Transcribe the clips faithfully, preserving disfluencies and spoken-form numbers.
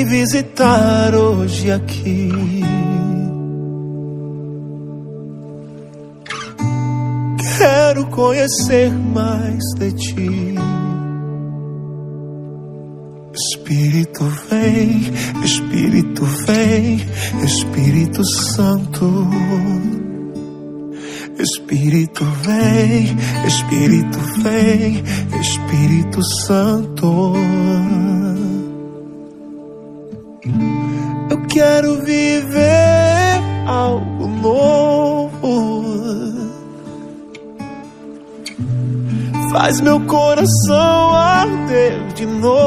me visitar hoje aqui. Quero conhecer mais de ti. Espírito vem, Espírito vem, Espírito Santo. Espírito vem, Espírito vem, Espírito Santo. Eu quero viver algo novo. Faz meu coração arder de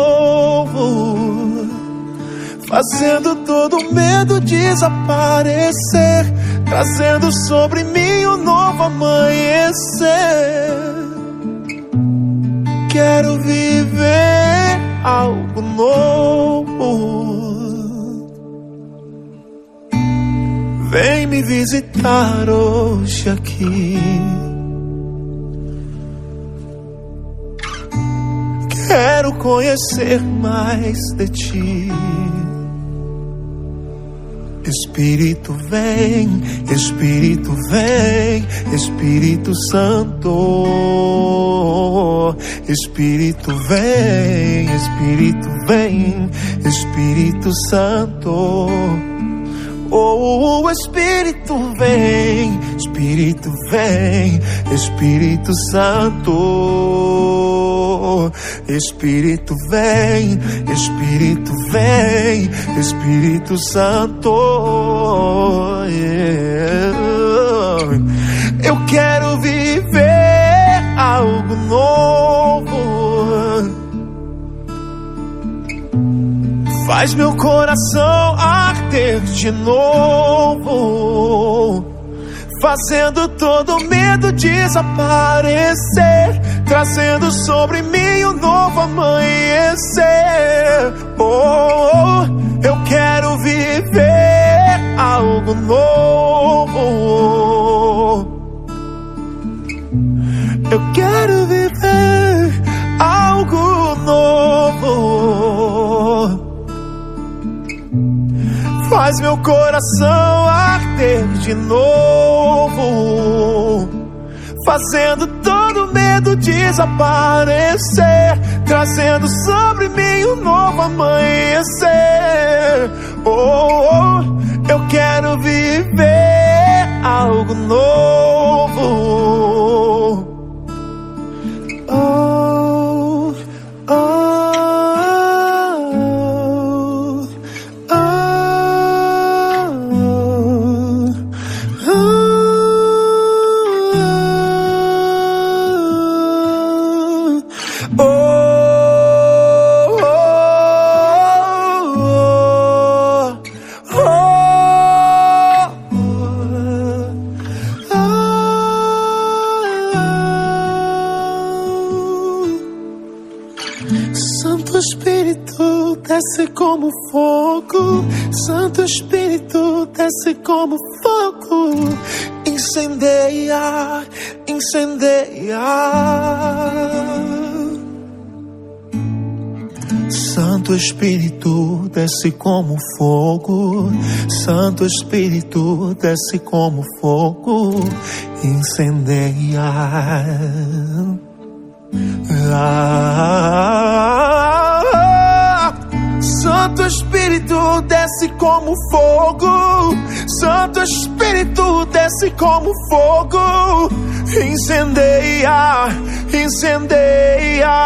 novo, fazendo todo medo desaparecer, trazendo sobre mim um novo amanhecer. Quero viver algo novo. Vem me visitar hoje aqui. Quero conhecer mais de ti. Espírito vem, Espírito vem, Espírito Santo. Espírito vem, Espírito vem, Espírito Santo. Oh, Espírito vem, Espírito vem, Espírito Santo. Espírito vem, Espírito vem, Espírito Santo. Yeah. Eu quero viver algo novo. Faz meu coração arder de novo, fazendo todo medo desaparecer, trazendo sobre mim um novo amanhecer. Oh, eu quero viver algo novo. Eu quero viver algo novo. Faz meu coração arder de novo, fazendo todo medo desaparecer, trazendo sobre mim um novo amanhecer. Oh, oh, eu quero viver algo novo. Oh, oh. Santo Espírito desce como fogo, Santo Espírito desce como fogo, incendeia, incendeia. Santo Espírito desce como fogo, Santo Espírito desce como fogo, incendeia. Ah, Santo Espírito desce como fogo, Santo Espírito desce como fogo, incendeia, incendeia.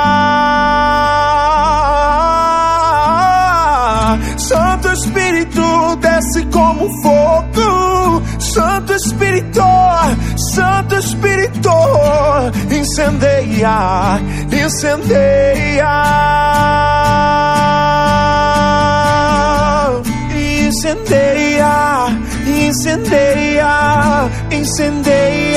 Santo Espírito desce como fogo, Santo Espírito, Santo Espírito, incendeia, incendeia, incendeia, incendeia, incendeia.